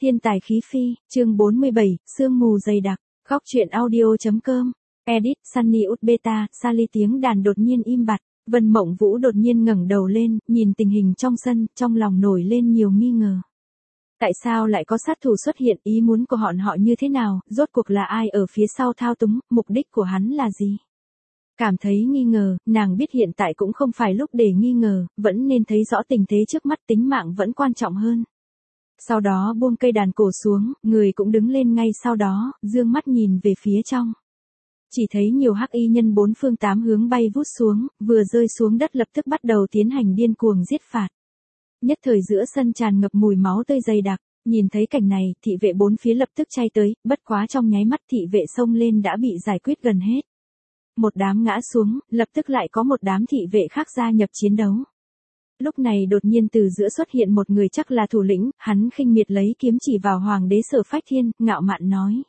Thiên tài khí phi, chương 47, sương mù dày đặc, góc truyện audio.com, edit, Sunny Ut Beta, Sally tiếng đàn đột nhiên im bặt, Vân Mộng Vũ đột nhiên ngẩng đầu lên, nhìn tình hình trong sân, trong lòng nổi lên nhiều nghi ngờ. Tại sao lại có sát thủ xuất hiện, ý muốn của họ như thế nào, rốt cuộc là ai ở phía sau thao túng, mục đích của hắn là gì? Cảm thấy nghi ngờ, nàng biết hiện tại cũng không phải lúc để nghi ngờ, vẫn nên thấy rõ tình thế trước mắt, tính mạng vẫn quan trọng hơn. Sau đó buông cây đàn cổ xuống, người cũng đứng lên ngay sau đó, dương mắt nhìn về phía trong. Chỉ thấy nhiều hắc y nhân bốn phương tám hướng bay vút xuống, vừa rơi xuống đất lập tức bắt đầu tiến hành điên cuồng giết phạt. Nhất thời giữa sân tràn ngập mùi máu tươi dày đặc, nhìn thấy cảnh này, thị vệ bốn phía lập tức chay tới, bất quá trong nháy mắt thị vệ xông lên đã bị giải quyết gần hết. Một đám ngã xuống, lập tức lại có một đám thị vệ khác gia nhập chiến đấu. Lúc này đột nhiên từ giữa xuất hiện một người chắc là thủ lĩnh, hắn khinh miệt lấy kiếm chỉ vào hoàng đế Sở Phách Thiên, ngạo mạn nói.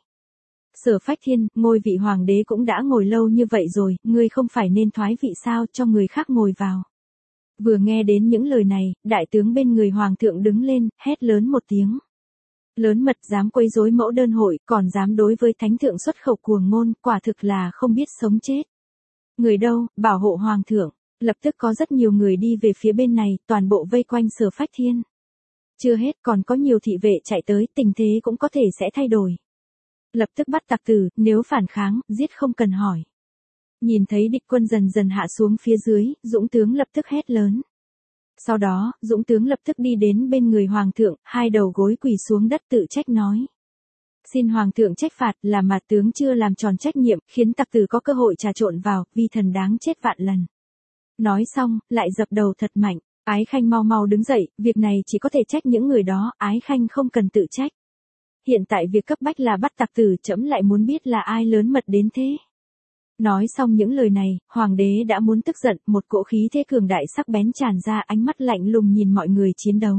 Sở Phách Thiên, ngôi vị hoàng đế cũng đã ngồi lâu như vậy rồi, ngươi không phải nên thoái vị sao, cho người khác ngồi vào. Vừa nghe đến những lời này, đại tướng bên người hoàng thượng đứng lên, hét lớn một tiếng. Lớn mật dám quấy rối mẫu đơn hội, còn dám đối với thánh thượng xuất khẩu cuồng ngôn, quả thực là không biết sống chết. Người đâu, bảo hộ hoàng thượng. Lập tức có rất nhiều người đi về phía bên này, toàn bộ vây quanh Sở Phách Thiên. Chưa hết, còn có nhiều thị vệ chạy tới, tình thế cũng có thể sẽ thay đổi. Lập tức bắt tặc tử, nếu phản kháng, giết không cần hỏi. Nhìn thấy địch quân dần dần hạ xuống phía dưới, Dũng tướng lập tức hét lớn. Sau đó, Dũng tướng lập tức đi đến bên người hoàng thượng, hai đầu gối quỳ xuống đất tự trách nói. Xin hoàng thượng trách phạt là mà tướng chưa làm tròn trách nhiệm, khiến tặc tử có cơ hội trà trộn vào, vi thần đáng chết vạn lần. Nói xong, lại dập đầu thật mạnh, Ái Khanh mau mau đứng dậy, việc này chỉ có thể trách những người đó, Ái Khanh không cần tự trách. Hiện tại việc cấp bách là bắt tặc tử, trẫm lại muốn biết là ai lớn mật đến thế. Nói xong những lời này, hoàng đế đã muốn tức giận, một cỗ khí thế cường đại sắc bén tràn ra, ánh mắt lạnh lùng nhìn mọi người chiến đấu.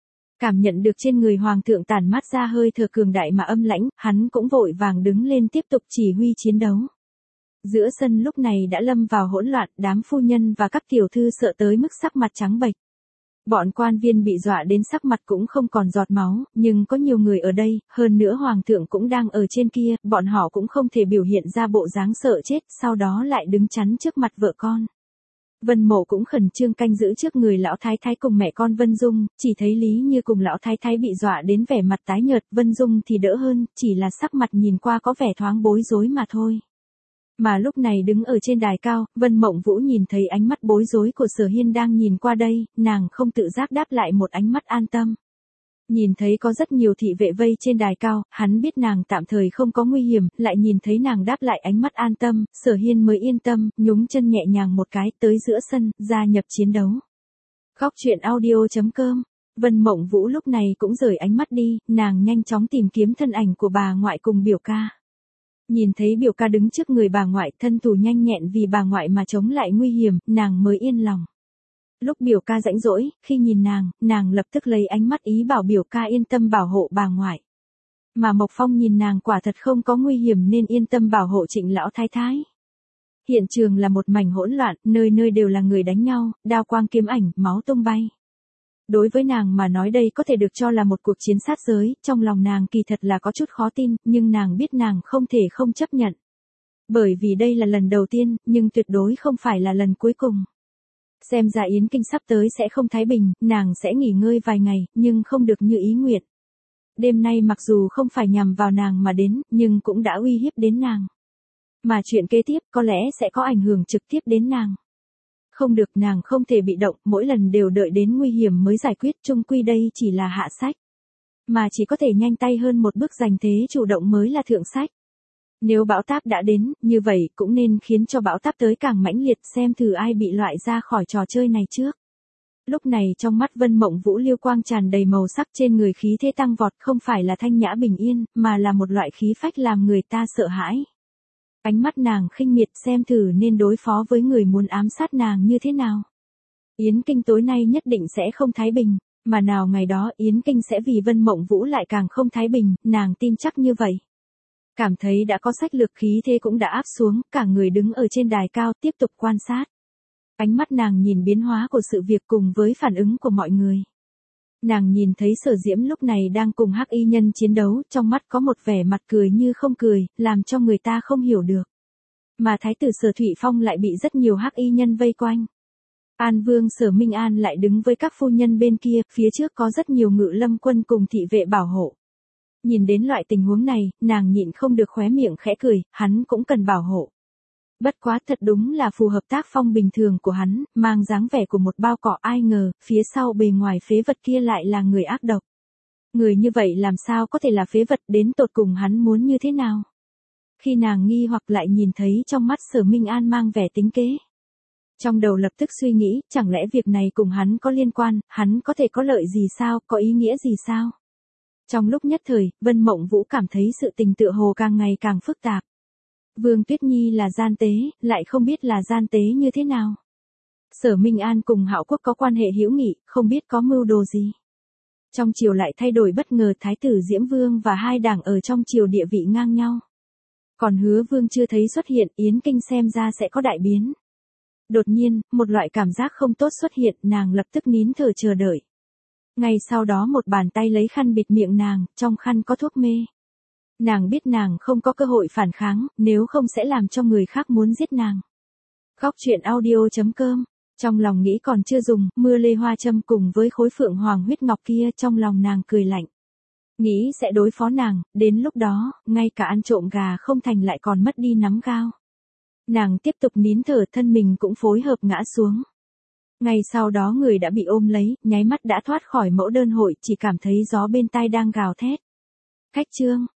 Cảm nhận được trên người hoàng thượng tản mát ra hơi thở cường đại mà âm lãnh, hắn cũng vội vàng đứng lên tiếp tục chỉ huy chiến đấu. Giữa sân lúc này đã lâm vào hỗn loạn, đám phu nhân và các tiểu thư sợ tới mức sắc mặt trắng bệch. Bọn quan viên bị dọa đến sắc mặt cũng không còn giọt máu, nhưng có nhiều người ở đây, hơn nữa hoàng thượng cũng đang ở trên kia, bọn họ cũng không thể biểu hiện ra bộ dáng sợ chết, sau đó lại đứng chắn trước mặt vợ con. Vân Mộ cũng khẩn trương canh giữ trước người lão thái thái cùng mẹ con Vân Dung, chỉ thấy Lý Như cùng lão thái thái bị dọa đến vẻ mặt tái nhợt, Vân Dung thì đỡ hơn, chỉ là sắc mặt nhìn qua có vẻ thoáng bối rối mà thôi. Mà lúc này đứng ở trên đài cao, Vân Mộng Vũ nhìn thấy ánh mắt bối rối của Sở Hiên đang nhìn qua đây, nàng không tự giác đáp lại một ánh mắt an tâm. Nhìn thấy có rất nhiều thị vệ vây trên đài cao, hắn biết nàng tạm thời không có nguy hiểm, lại nhìn thấy nàng đáp lại ánh mắt an tâm, Sở Hiên mới yên tâm, nhúng chân nhẹ nhàng một cái tới giữa sân, gia nhập chiến đấu. Góc truyện audio.com, Vân Mộng Vũ lúc này cũng rời ánh mắt đi, nàng nhanh chóng tìm kiếm thân ảnh của bà ngoại cùng biểu ca. Nhìn thấy biểu ca đứng trước người bà ngoại, thân thủ nhanh nhẹn vì bà ngoại mà chống lại nguy hiểm, nàng mới yên lòng. Lúc biểu ca rãnh rỗi, khi nhìn nàng lập tức lấy ánh mắt ý bảo biểu ca yên tâm bảo hộ bà ngoại. Mà Mộc Phong nhìn nàng quả thật không có nguy hiểm nên yên tâm bảo hộ Trịnh lão thái thái. Hiện trường là một mảnh hỗn loạn, nơi nơi đều là người đánh nhau, đao quang kiếm ảnh, máu tung bay. Đối với nàng mà nói đây có thể được cho là một cuộc chiến sát giới, trong lòng nàng kỳ thật là có chút khó tin, nhưng nàng biết nàng không thể không chấp nhận. Bởi vì đây là lần đầu tiên, nhưng tuyệt đối không phải là lần cuối cùng. Xem ra Yến Kinh sắp tới sẽ không thái bình, nàng sẽ nghỉ ngơi vài ngày, nhưng không được như ý nguyện. Đêm nay mặc dù không phải nhằm vào nàng mà đến, nhưng cũng đã uy hiếp đến nàng. Mà chuyện kế tiếp có lẽ sẽ có ảnh hưởng trực tiếp đến nàng. Không được, nàng không thể bị động, mỗi lần đều đợi đến nguy hiểm mới giải quyết, chung quy đây chỉ là hạ sách. Mà chỉ có thể nhanh tay hơn một bước, giành thế chủ động mới là thượng sách. Nếu bão táp đã đến, như vậy cũng nên khiến cho bão táp tới càng mãnh liệt, xem thử ai bị loại ra khỏi trò chơi này trước. Lúc này trong mắt Vân Mộng Vũ liêu quang tràn đầy màu sắc, trên người khí thế tăng vọt, không phải là thanh nhã bình yên, mà là một loại khí phách làm người ta sợ hãi. Ánh mắt nàng khinh miệt, xem thử nên đối phó với người muốn ám sát nàng như thế nào. Yến Kinh tối nay nhất định sẽ không thái bình, mà nào ngày đó Yến Kinh sẽ vì Vân Mộng Vũ lại càng không thái bình, nàng tin chắc như vậy. Cảm thấy đã có sách lược, khí thế cũng đã áp xuống, cả người đứng ở trên đài cao tiếp tục quan sát. Ánh mắt nàng nhìn biến hóa của sự việc cùng với phản ứng của mọi người. Nàng nhìn thấy Sở Diễm lúc này đang cùng hắc y nhân chiến đấu, trong mắt có một vẻ mặt cười như không cười, làm cho người ta không hiểu được. Mà thái tử Sở Thụy Phong lại bị rất nhiều hắc y nhân vây quanh. An Vương Sở Minh An lại đứng với các phu nhân bên kia, phía trước có rất nhiều ngự lâm quân cùng thị vệ bảo hộ. Nhìn đến loại tình huống này, nàng nhịn không được khóe miệng khẽ cười, hắn cũng cần bảo hộ. Bất quá thật đúng là phù hợp tác phong bình thường của hắn, mang dáng vẻ của một bao cỏ, ai ngờ, phía sau bề ngoài phế vật kia lại là người ác độc. Người như vậy làm sao có thể là phế vật, đến tột cùng hắn muốn như thế nào? Khi nàng nghi hoặc lại nhìn thấy trong mắt Sở Minh An mang vẻ tính kế. Trong đầu lập tức suy nghĩ, chẳng lẽ việc này cùng hắn có liên quan, hắn có thể có lợi gì sao, có ý nghĩa gì sao? Trong lúc nhất thời, Vân Mộng Vũ cảm thấy sự tình tựa hồ càng ngày càng phức tạp. Vương Tuyết Nhi là gian tế, lại không biết là gian tế như thế nào. Sở Minh An cùng Hạo Quốc có quan hệ hữu nghị, không biết có mưu đồ gì. Trong triều lại thay đổi bất ngờ, Thái tử Diễm Vương và hai đảng ở trong triều địa vị ngang nhau. Còn Hứa Vương chưa thấy xuất hiện, Yến Kinh xem ra sẽ có đại biến. Đột nhiên, một loại cảm giác không tốt xuất hiện, nàng lập tức nín thở chờ đợi. Ngay sau đó một bàn tay lấy khăn bịt miệng nàng, trong khăn có thuốc mê. Nàng biết nàng không có cơ hội phản kháng, nếu không sẽ làm cho người khác muốn giết nàng. Góc truyện audio.com, trong lòng nghĩ còn chưa dùng, mưa lê hoa châm cùng với khối phượng hoàng huyết ngọc kia, trong lòng nàng cười lạnh. Nghĩ sẽ đối phó nàng, đến lúc đó, ngay cả ăn trộm gà không thành lại còn mất đi nắm gao. Nàng tiếp tục nín thở, thân mình cũng phối hợp ngã xuống. Ngay sau đó người đã bị ôm lấy, nháy mắt đã thoát khỏi mẫu đơn hội, chỉ cảm thấy gió bên tai đang gào thét. Khách trương,